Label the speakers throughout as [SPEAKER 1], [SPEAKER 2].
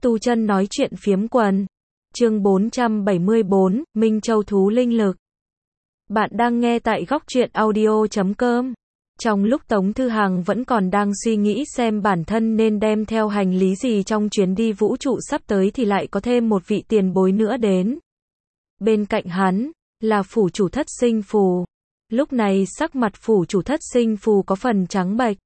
[SPEAKER 1] Tu chân nói chuyện phiếm quần. Chương 474, Minh Châu thú linh lực. Bạn đang nghe tại góc truyện audio.com. Trong lúc Tống Thư Hằng vẫn còn đang suy nghĩ xem bản thân nên đem theo hành lý gì trong chuyến đi vũ trụ sắp tới thì lại có thêm một vị tiền bối nữa đến. Bên cạnh hắn, là phủ chủ Thất Sinh Phù. Lúc này sắc mặt phủ chủ Thất Sinh Phù có phần trắng bệch.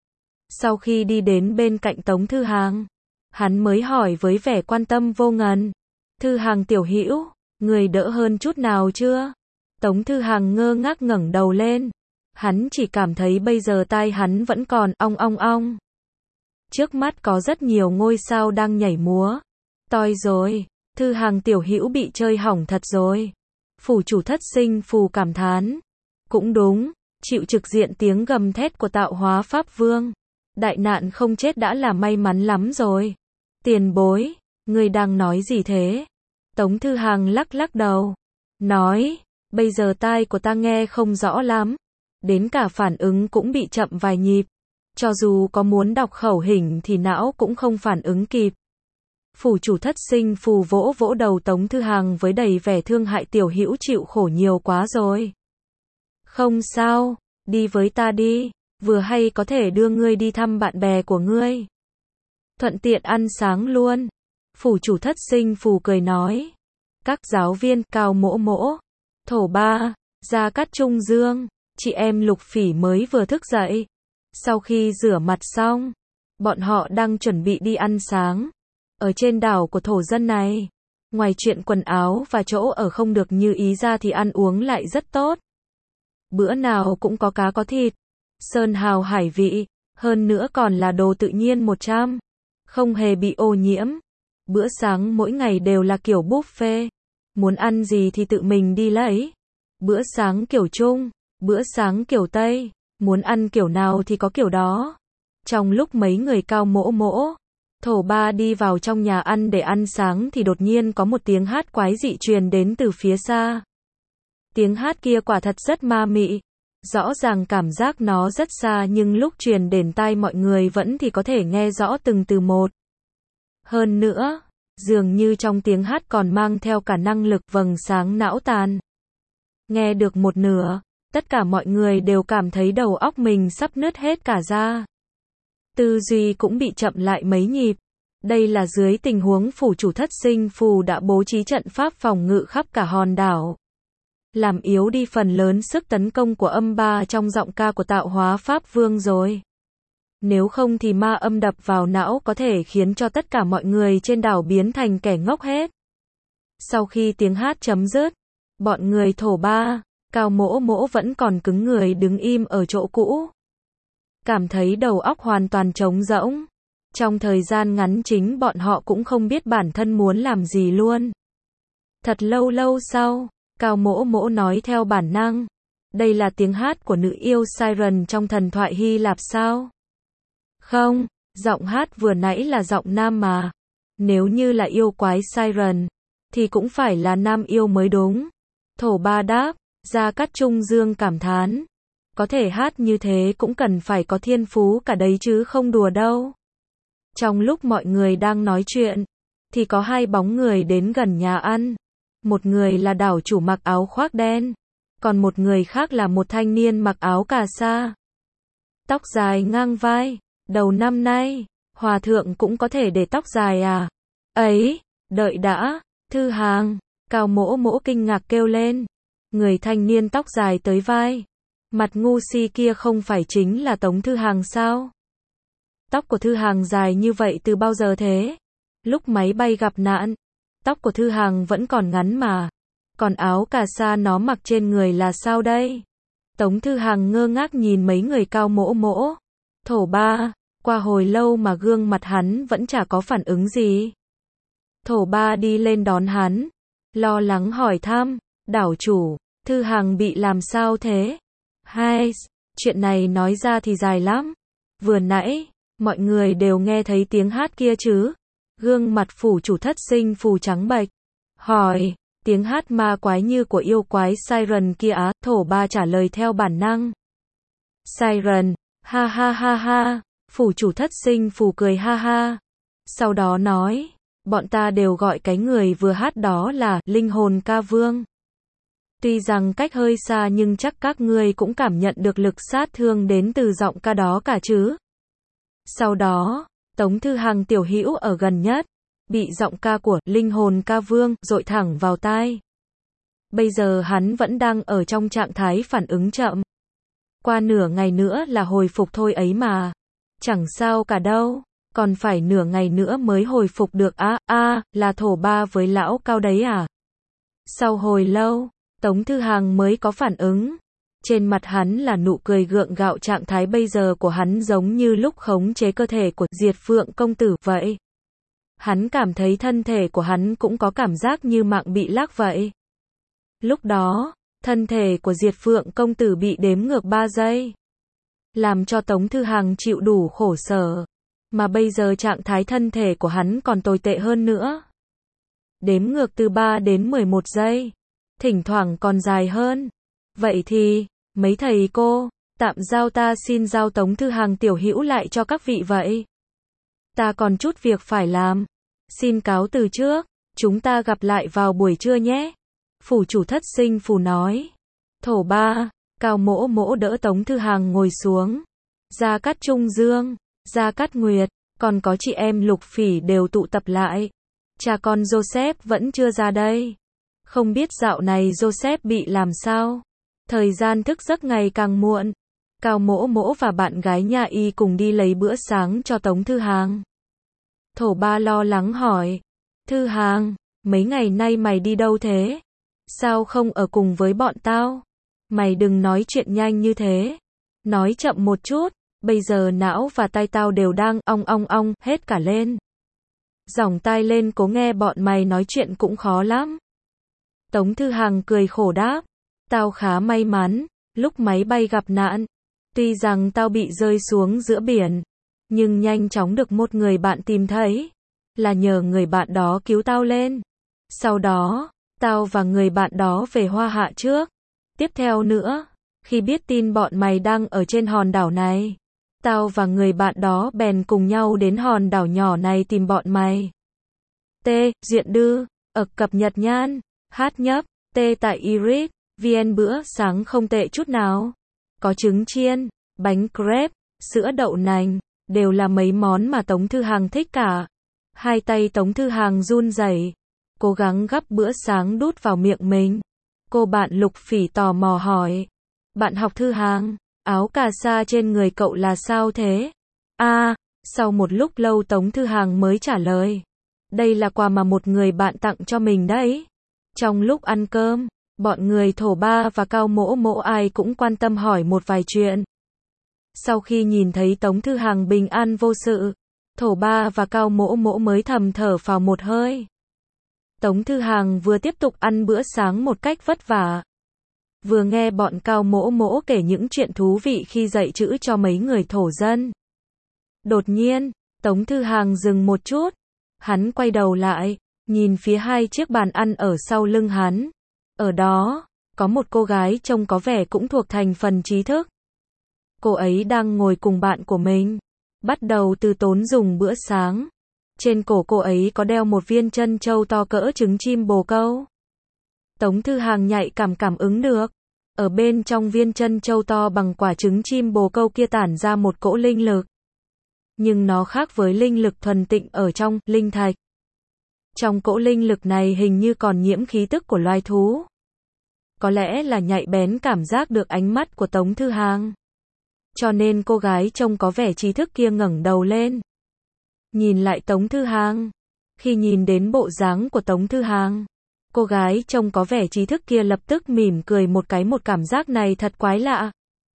[SPEAKER 1] Sau khi đi đến bên cạnh Tống Thư Hằng, hắn mới hỏi với vẻ quan tâm vô ngần. Thư Hằng tiểu hữu, người đỡ hơn chút nào chưa? Tống Thư Hằng ngơ ngác ngẩng đầu lên. Hắn chỉ cảm thấy bây giờ tai hắn vẫn còn ong ong ong. Trước mắt có rất nhiều ngôi sao đang nhảy múa. Toi rồi, Thư Hằng tiểu hữu bị chơi hỏng thật rồi. Phủ chủ Thất Sinh Phù cảm thán. Cũng đúng, chịu trực diện tiếng gầm thét của Tạo Hóa Pháp Vương. Đại nạn không chết đã là may mắn lắm rồi. Tiền bối, ngươi đang nói gì thế? Tống Thư Hằng lắc lắc đầu. Nói, bây giờ tai của ta nghe không rõ lắm. Đến cả phản ứng cũng bị chậm vài nhịp. Cho dù có muốn đọc khẩu hình thì não cũng không phản ứng kịp. Phủ chủ Thất Sinh Phù vỗ vỗ đầu Tống Thư Hằng với đầy vẻ thương hại, tiểu hữu chịu khổ nhiều quá rồi. Không sao, đi với ta đi, vừa hay có thể đưa ngươi đi thăm bạn bè của ngươi. Thuận tiện ăn sáng luôn. Phủ chủ Thất Sinh Phù cười nói. Các giáo viên Cao Mỗ Mỗ, Thổ Ba, Gia Cát Trung Dương, chị em Lục Phỉ mới vừa thức dậy. Sau khi rửa mặt xong, bọn họ đang chuẩn bị đi ăn sáng. Ở trên đảo của thổ dân này, ngoài chuyện quần áo và chỗ ở không được như ý ra thì ăn uống lại rất tốt. Bữa nào cũng có cá có thịt, sơn hào hải vị, hơn nữa còn là đồ tự nhiên 100%, không hề bị ô nhiễm. Bữa sáng mỗi ngày đều là kiểu buffet, muốn ăn gì thì tự mình đi lấy. Bữa sáng kiểu Trung, bữa sáng kiểu Tây, muốn ăn kiểu nào thì có kiểu đó. Trong lúc mấy người Cao Mỗ Mỗ, Thổ Ba đi vào trong nhà ăn để ăn sáng thì đột nhiên có một tiếng hát quái dị truyền đến từ phía xa. Tiếng hát kia quả thật rất ma mị. Rõ ràng cảm giác nó rất xa nhưng lúc truyền đến tai mọi người vẫn thì có thể nghe rõ từng từ một. Hơn nữa, dường như trong tiếng hát còn mang theo cả năng lực vầng sáng não tàn. Nghe được một nửa, tất cả mọi người đều cảm thấy đầu óc mình sắp nứt hết cả ra. Tư duy cũng bị chậm lại mấy nhịp. Đây là dưới tình huống phủ chủ Thất Sinh Phù đã bố trí trận pháp phòng ngự khắp cả hòn đảo, làm yếu đi phần lớn sức tấn công của âm ba trong giọng ca của Tạo Hóa Pháp Vương rồi. Nếu không thì ma âm đập vào não có thể khiến cho tất cả mọi người trên đảo biến thành kẻ ngốc hết. Sau khi tiếng hát chấm dứt, bọn người Thổ Ba, Cao Mỗ Mỗ vẫn còn cứng người đứng im ở chỗ cũ. Cảm thấy đầu óc hoàn toàn trống rỗng. Trong thời gian ngắn chính bọn họ cũng không biết bản thân muốn làm gì luôn. Thật lâu lâu sau, Cao Mỗ Mỗ nói theo bản năng. Đây là tiếng hát của nữ yêu Siren trong thần thoại Hy Lạp sao? Không, giọng hát vừa nãy là giọng nam mà. Nếu như là yêu quái Siren, thì cũng phải là nam yêu mới đúng. Thổ Ba đáp. Gia Cát Trung Dương cảm thán. Có thể hát như thế cũng cần phải có thiên phú cả đấy chứ không đùa đâu. Trong lúc mọi người đang nói chuyện, thì có hai bóng người đến gần nhà ăn. Một người là đảo chủ mặc áo khoác đen, còn một người khác là một thanh niên mặc áo cà sa. Tóc dài ngang vai, đầu năm nay, hòa thượng cũng có thể để tóc dài à? Ấy, đợi đã, Thư Hằng, Cao Mỗ Mỗ kinh ngạc kêu lên. Người thanh niên tóc dài tới vai, mặt ngu si kia không phải chính là Tống Thư Hằng sao? Tóc của Thư Hằng dài như vậy từ bao giờ thế? Lúc máy bay gặp nạn, tóc của Thư Hằng vẫn còn ngắn mà. Còn áo cà sa nó mặc trên người là sao đây? Tống Thư Hằng ngơ ngác nhìn mấy người Cao Mỗ Mỗ, Thổ Ba, qua hồi lâu mà gương mặt hắn vẫn chả có phản ứng gì. Thổ Ba đi lên đón hắn, lo lắng hỏi thăm, đảo chủ, Thư Hằng bị làm sao thế? Hai, chuyện này nói ra thì dài lắm. Vừa nãy, mọi người đều nghe thấy tiếng hát kia chứ? Gương mặt phủ chủ Thất Sinh Phù trắng bệch. Hỏi, tiếng hát ma quái như của yêu quái Siren kia á? Thổ Ba trả lời theo bản năng. Siren, ha ha ha ha. Phủ chủ Thất Sinh Phù cười ha ha. Sau đó nói, bọn ta đều gọi cái người vừa hát đó là linh hồn ca vương. Tuy rằng cách hơi xa nhưng chắc các ngươi cũng cảm nhận được lực sát thương đến từ giọng ca đó cả chứ. Sau đó, Tống Thư Hằng tiểu hữu ở gần nhất, bị giọng ca của linh hồn ca vương dội thẳng vào tai. Bây giờ hắn vẫn đang ở trong trạng thái phản ứng chậm. Qua nửa ngày nữa là hồi phục thôi ấy mà. Chẳng sao cả đâu, còn phải nửa ngày nữa mới hồi phục được là thổ ba với lão Cao đấy à? Sau hồi lâu, Tống Thư Hằng mới có phản ứng. Trên mặt hắn là nụ cười gượng gạo, trạng thái bây giờ của hắn giống như lúc khống chế cơ thể của Diệt Phượng công tử vậy. Hắn cảm thấy thân thể của hắn cũng có cảm giác như mạng bị lắc vậy. Lúc đó, thân thể của Diệt Phượng công tử bị đếm ngược 3 giây. Làm cho Tống Thư Hằng chịu đủ khổ sở. Mà bây giờ trạng thái thân thể của hắn còn tồi tệ hơn nữa. Đếm ngược từ 3 đến 11 giây. Thỉnh thoảng còn dài hơn. Vậy thì, mấy thầy cô, tạm giao ta xin giao Tống Thư Hằng tiểu hữu lại cho các vị vậy. Ta còn chút việc phải làm. Xin cáo từ trước, chúng ta gặp lại vào buổi trưa nhé. Phủ chủ Thất Sinh Phủ nói. Thổ ba, Cao Mỗ Mỗ đỡ Tống Thư Hằng ngồi xuống. Gia Cát Trung Dương, Gia Cát Nguyệt, còn có chị em Lục Phỉ đều tụ tập lại. Cha con Joseph vẫn chưa ra đây. Không biết dạo này Joseph bị làm sao. Thời gian thức giấc ngày càng muộn. Cao Mỗ Mỗ và bạn gái nhà y cùng đi lấy bữa sáng cho Tống Thư Hằng. Thổ ba lo lắng hỏi. Thư Hằng, mấy ngày nay mày đi đâu thế? Sao không ở cùng với bọn tao? Mày đừng nói chuyện nhanh như thế. Nói chậm một chút, bây giờ não và tai tao đều đang ong hết cả lên. Giỏng tai lên cố nghe bọn mày nói chuyện cũng khó lắm. Tống Thư Hằng cười khổ đáp. Tao khá may mắn, lúc máy bay gặp nạn. Tuy rằng tao bị rơi xuống giữa biển, nhưng nhanh chóng được một người bạn tìm thấy. Là nhờ người bạn đó cứu tao lên. Sau đó, tao và người bạn đó về Hoa Hạ trước. Tiếp theo nữa, khi biết tin bọn mày đang ở trên hòn đảo này, tao và người bạn đó bèn cùng nhau đến hòn đảo nhỏ này tìm bọn mày. T. Duyện Đư, ở cập nhật nhan, hát nhấp, T tại Iris, VN bữa sáng không tệ chút nào. Có trứng chiên, bánh crepe, sữa đậu nành, đều là mấy món mà Tống Thư Hằng thích cả. Hai tay Tống Thư Hằng run rẩy, cố gắng gắp bữa sáng đút vào miệng mình. Cô bạn Lục Phỉ tò mò hỏi. Bạn học Thư Hằng, áo cà sa trên người cậu là sao thế? Sau một lúc lâu Tống Thư Hằng mới trả lời. Đây là quà mà một người bạn tặng cho mình đấy. Trong lúc ăn cơm, bọn người Thổ ba và Cao Mỗ Mỗ ai cũng quan tâm hỏi một vài chuyện. Sau khi nhìn thấy Tống Thư Hằng bình an vô sự, Thổ ba và Cao Mỗ Mỗ mới thầm thở phào một hơi. Tống Thư Hằng vừa tiếp tục ăn bữa sáng một cách vất vả, vừa nghe bọn Cao Mỗ Mỗ kể những chuyện thú vị khi dạy chữ cho mấy người thổ dân. Đột nhiên, Tống Thư Hằng dừng một chút. Hắn quay đầu lại, nhìn phía hai chiếc bàn ăn ở sau lưng hắn. Ở đó, có một cô gái trông có vẻ cũng thuộc thành phần trí thức. Cô ấy đang ngồi cùng bạn của mình, bắt đầu từ tốn dùng bữa sáng. Trên cổ cô ấy có đeo một viên trân châu to cỡ trứng chim bồ câu. Tống Thư Hằng nhạy cảm ứng được. Ở bên trong viên trân châu to bằng quả trứng chim bồ câu kia tản ra một cỗ linh lực. Nhưng nó khác với linh lực thuần tịnh ở trong linh thạch. Trong cỗ linh lực này hình như còn nhiễm khí tức của loài thú. Có lẽ là nhạy bén cảm giác được ánh mắt của Tống Thư Hằng. Cho nên cô gái trông có vẻ trí thức kia ngẩng đầu lên. Nhìn lại Tống Thư Hằng. Khi nhìn đến bộ dáng của Tống Thư Hằng, cô gái trông có vẻ trí thức kia lập tức mỉm cười một cái, một cảm giác này thật quái lạ.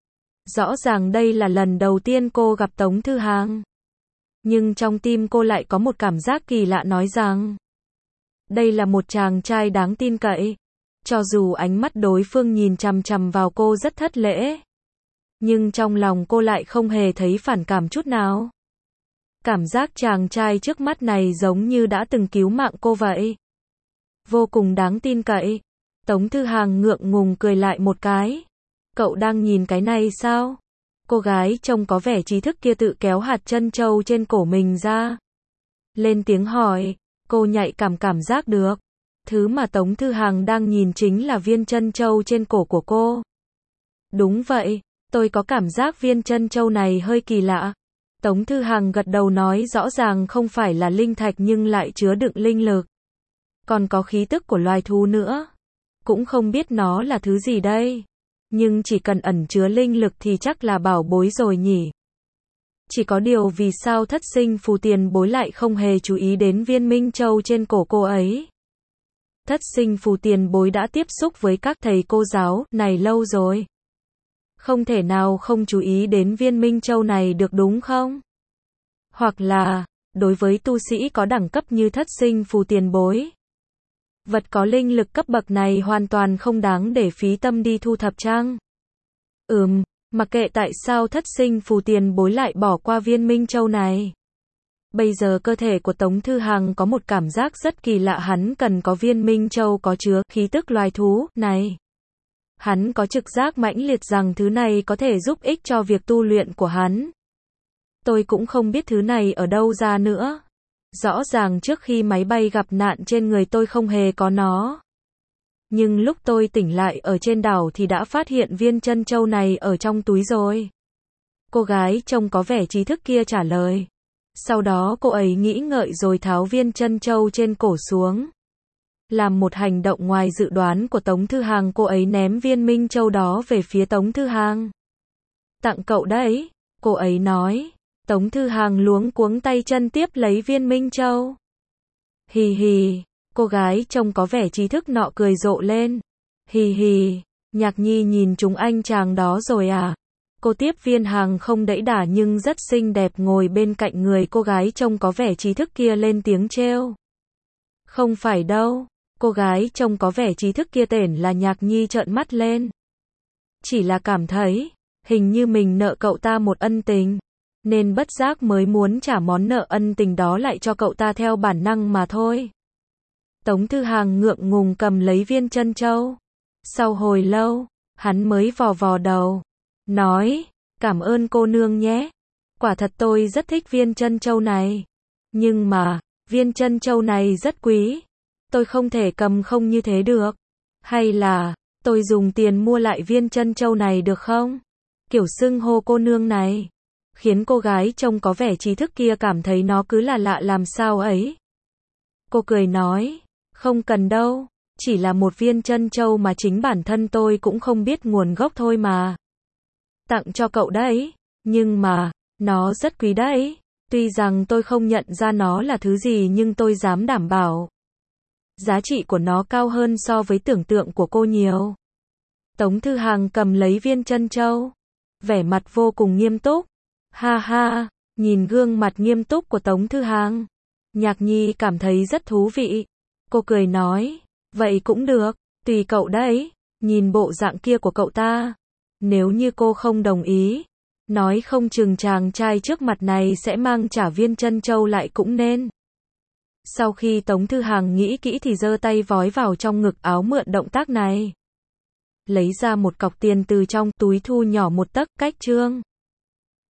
[SPEAKER 1] Rõ ràng đây là lần đầu tiên cô gặp Tống Thư Hằng. Nhưng trong tim cô lại có một cảm giác kỳ lạ nói rằng đây là một chàng trai đáng tin cậy. Cho dù ánh mắt đối phương nhìn chằm chằm vào cô rất thất lễ, nhưng trong lòng cô lại không hề thấy phản cảm chút nào. Cảm giác chàng trai trước mắt này giống như đã từng cứu mạng cô vậy. Vô cùng đáng tin cậy. Tống Thư Hằng ngượng ngùng cười lại một cái. Cậu đang nhìn cái này sao? Cô gái trông có vẻ trí thức kia tự kéo hạt trân châu trên cổ mình ra. Lên tiếng hỏi. Cô nhạy cảm giác được. Thứ mà Tống Thư Hằng đang nhìn chính là viên trân châu trên cổ của cô. Đúng vậy, tôi có cảm giác viên trân châu này hơi kỳ lạ. Tống Thư Hằng gật đầu nói rõ ràng không phải là linh thạch nhưng lại chứa đựng linh lực. Còn có khí tức của loài thú nữa. Cũng không biết nó là thứ gì đây. Nhưng chỉ cần ẩn chứa linh lực thì chắc là bảo bối rồi nhỉ. Chỉ có điều vì sao Thất Sinh Phù Tiền Bối lại không hề chú ý đến viên minh châu trên cổ cô ấy. Thất Sinh Phù Tiền Bối đã tiếp xúc với các thầy cô giáo này lâu rồi. Không thể nào không chú ý đến viên minh châu này được đúng không? Hoặc là, đối với tu sĩ có đẳng cấp như Thất Sinh Phù Tiền Bối, vật có linh lực cấp bậc này hoàn toàn không đáng để phí tâm đi thu thập chăng? Mặc kệ tại sao Thất Sinh Phù Tiền Bối lại bỏ qua viên minh châu này. Bây giờ cơ thể của Tống Thư Hằng có một cảm giác rất kỳ lạ, hắn cần có viên minh châu có chứa khí tức loài thú này. Hắn có trực giác mãnh liệt rằng thứ này có thể giúp ích cho việc tu luyện của hắn. Tôi cũng không biết thứ này ở đâu ra nữa. Rõ ràng trước khi máy bay gặp nạn trên người tôi không hề có nó. Nhưng lúc tôi tỉnh lại ở trên đảo thì đã phát hiện viên trân châu này ở trong túi rồi. Cô gái trông có vẻ trí thức kia trả lời. Sau đó cô ấy nghĩ ngợi rồi tháo viên trân châu trên cổ xuống. Làm một hành động ngoài dự đoán của Tống Thư Hằng, cô ấy ném viên minh châu đó về phía Tống Thư Hằng. Tặng cậu đấy, cô ấy nói. Tống Thư Hằng luống cuống tay chân tiếp lấy viên minh châu. Hì hì, cô gái trông có vẻ trí thức nọ cười rộ lên. Hì hì, Nhạc Nhi nhìn chúng anh chàng đó rồi à? Cô tiếp viên hàng không đẫy đà nhưng rất xinh đẹp ngồi bên cạnh người cô gái trông có vẻ trí thức kia lên tiếng trêu. Không phải đâu, cô gái trông có vẻ trí thức kia tên là Nhạc Nhi trợn mắt lên. Chỉ là cảm thấy, hình như mình nợ cậu ta một ân tình, nên bất giác mới muốn trả món nợ ân tình đó lại cho cậu ta theo bản năng mà thôi. Tống Thư Hằng ngượng ngùng cầm lấy viên trân châu. Sau hồi lâu, hắn mới vò vò đầu, nói, cảm ơn cô nương nhé. Quả thật tôi rất thích viên trân châu này. Nhưng mà, viên trân châu này rất quý. Tôi không thể cầm không như thế được. Hay là, tôi dùng tiền mua lại viên trân châu này được không? Kiểu xưng hô cô nương này khiến cô gái trông có vẻ trí thức kia cảm thấy nó cứ là lạ làm sao ấy. Cô cười nói, không cần đâu, chỉ là một viên trân châu mà chính bản thân tôi cũng không biết nguồn gốc thôi mà. Tặng cho cậu đấy, nhưng mà, nó rất quý đấy. Tuy rằng tôi không nhận ra nó là thứ gì nhưng tôi dám đảm bảo. Giá trị của nó cao hơn so với tưởng tượng của cô nhiều. Tống Thư Hằng cầm lấy viên trân châu, vẻ mặt vô cùng nghiêm túc. Ha ha, nhìn gương mặt nghiêm túc của Tống Thư Hằng, Nhạc Nhi cảm thấy rất thú vị. Cô cười nói, vậy cũng được, tùy cậu đấy, nhìn bộ dạng kia của cậu ta. Nếu như cô không đồng ý, nói không chừng chàng trai trước mặt này sẽ mang trả viên trân châu lại cũng nên. Sau khi Tống Thư Hằng nghĩ kỹ thì giơ tay vói vào trong ngực áo mượn động tác này. Lấy ra một cọc tiền từ trong túi thu nhỏ một tấc cách trương.